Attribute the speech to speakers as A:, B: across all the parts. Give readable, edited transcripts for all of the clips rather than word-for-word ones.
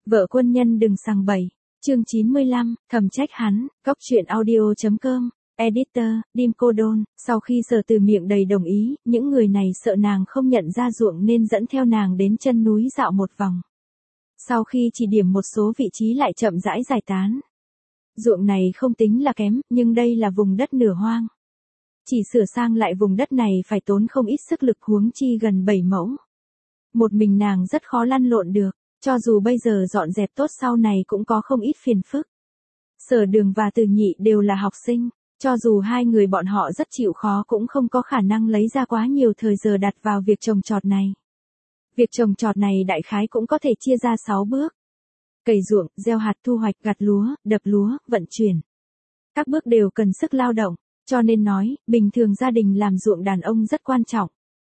A: Vợ quân nhân đừng sằng bậy. Chương 95, thầm trách hắn. Cóc truyện audio.com. Editor, Dim Cô Đôn. Sau khi Sở Từ miệng đầy đồng ý, những người này sợ nàng không nhận ra ruộng nên dẫn theo nàng đến chân núi dạo một vòng. Sau khi chỉ điểm một số vị trí lại chậm rãi giải tán. Ruộng này không tính là kém, nhưng đây là vùng đất nửa hoang. Chỉ sửa sang lại vùng đất này phải tốn không ít sức lực, huống chi gần 7 mẫu. Một mình nàng rất khó lăn lộn được, cho dù bây giờ dọn dẹp tốt sau này cũng có không ít phiền phức. Sở Đường và Từ Nhị đều là học sinh, cho dù hai người bọn họ rất chịu khó cũng không có khả năng lấy ra quá nhiều thời giờ đặt vào việc trồng trọt này. Việc trồng trọt này đại khái cũng có thể chia ra 6 bước. Cày ruộng, gieo hạt, thu hoạch, gặt lúa, đập lúa, vận chuyển. Các bước đều cần sức lao động, cho nên nói, bình thường gia đình làm ruộng đàn ông rất quan trọng.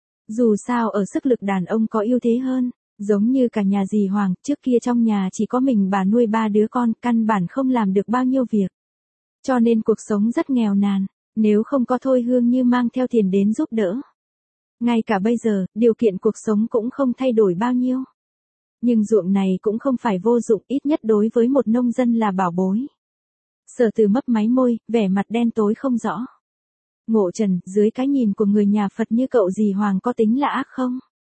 A: Dù sao ở sức lực đàn ông có ưu thế hơn, giống như cả nhà dì Hoàng, trước kia trong nhà chỉ có mình bà nuôi 3 đứa con, căn bản không làm được bao nhiêu việc. Cho nên cuộc sống rất nghèo nàn, nếu không có Thôi Hương Như mang theo tiền đến giúp đỡ. Ngay cả bây giờ, điều kiện cuộc sống cũng không thay đổi bao nhiêu. Nhưng ruộng này cũng không phải vô dụng, ít nhất đối với một nông dân là bảo bối. Sở Từ mấp máy môi, vẻ mặt đen tối không rõ. Ngộ Trần, dưới cái nhìn của người nhà Phật như cậu dì Hoàng có tính là ác không?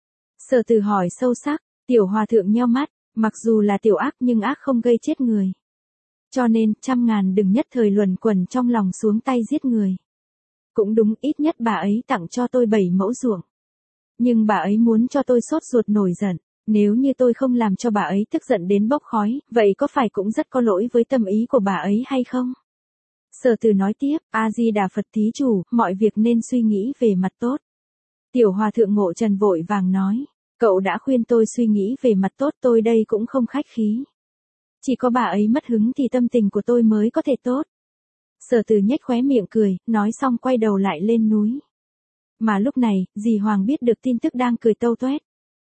A: Sở Từ hỏi sâu sắc. Tiểu Hòa thượng nheo mắt, mặc dù là tiểu ác nhưng ác không gây chết người. Cho nên, 100.000 đừng nhất thời luẩn quẩn trong lòng xuống tay giết người. Cũng đúng, ít nhất bà ấy tặng cho tôi 7 mẫu ruộng. Nhưng bà ấy muốn cho tôi sốt ruột nổi giận. Nếu như tôi không làm cho bà ấy tức giận đến bốc khói, vậy có phải cũng rất có lỗi với tâm ý của bà ấy hay không? Sở Từ nói tiếp, A-di-đà Phật thí chủ, mọi việc nên suy nghĩ về mặt tốt. Tiểu Hòa thượng Ngộ Trần vội vàng nói, cậu đã khuyên tôi suy nghĩ về mặt tốt, tôi đây cũng không khách khí. Chỉ có bà ấy mất hứng thì tâm tình của tôi mới có thể tốt. Sở Từ nhếch khóe miệng cười, nói xong quay đầu lại lên núi. Mà lúc này, dì Hoàng biết được tin tức đang cười tâu toét.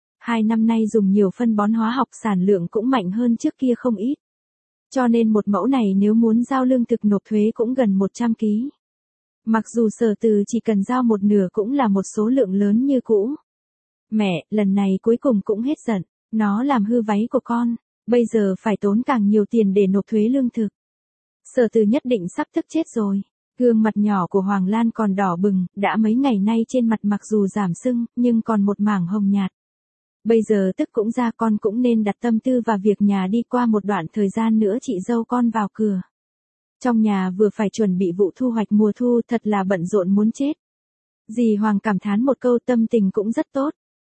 A: 2 năm nay dùng nhiều phân bón hóa học, sản lượng cũng mạnh hơn trước kia không ít. Cho nên một mẫu này nếu muốn giao lương thực nộp thuế cũng gần 100 kg. Mặc dù Sở Từ chỉ cần giao một nửa cũng là một số lượng lớn như cũ. Mẹ, lần này cuối cùng cũng hết giận, nó làm hư váy của con, bây giờ phải tốn càng nhiều tiền để nộp thuế lương thực. Sở Từ nhất định sắp tức chết rồi. Gương mặt nhỏ của Hoàng Lan còn đỏ bừng, đã mấy ngày nay trên mặt mặc dù giảm sưng, nhưng còn một mảng hồng nhạt. Bây giờ tức cũng ra, con cũng nên đặt tâm tư vào việc nhà đi, qua một đoạn thời gian nữa chị dâu con vào cửa. Trong nhà vừa phải chuẩn bị vụ thu hoạch mùa thu, thật là bận rộn muốn chết. Dì Hoàng cảm thán một câu, tâm tình cũng rất tốt.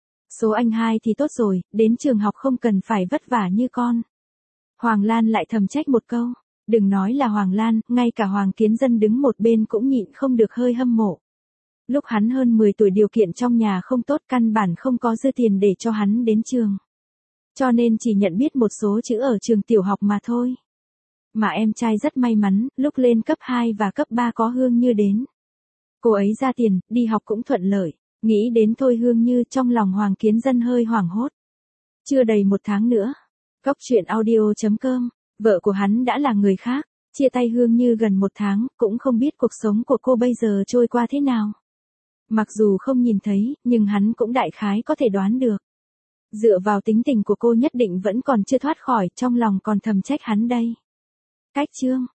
A: Số anh hai thì tốt rồi, đến trường học không cần phải vất vả như con. Hoàng Lan lại thầm trách một câu. Đừng nói là Hoàng Lan, ngay cả Hoàng Kiến Dân đứng một bên cũng nhịn không được hơi hâm mộ. Lúc hắn hơn 10 tuổi điều kiện trong nhà không tốt, căn bản không có dư tiền để cho hắn đến trường. Cho nên chỉ nhận biết một số chữ ở trường tiểu học mà thôi. Mà em trai rất may mắn, lúc lên cấp 2 và cấp 3 có Hương Như đến. Cô ấy ra tiền, đi học cũng thuận lợi. Nghĩ đến Thôi Hương Như, trong lòng Hoàng Kiến Dân hơi hoảng hốt. Chưa đầy 1 tháng nữa. Cóc truyện audio.com. Vợ của hắn đã là người khác. Chia tay Hương Như gần 1 tháng, cũng không biết cuộc sống của cô bây giờ trôi qua thế nào. Mặc dù không nhìn thấy, nhưng hắn cũng đại khái có thể đoán được. Dựa vào tính tình của cô nhất định vẫn còn chưa thoát khỏi, trong lòng còn thầm trách hắn đây. Cách chương.